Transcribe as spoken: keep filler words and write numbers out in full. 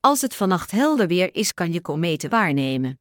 Als het vannacht helder weer is, kan je kometen waarnemen.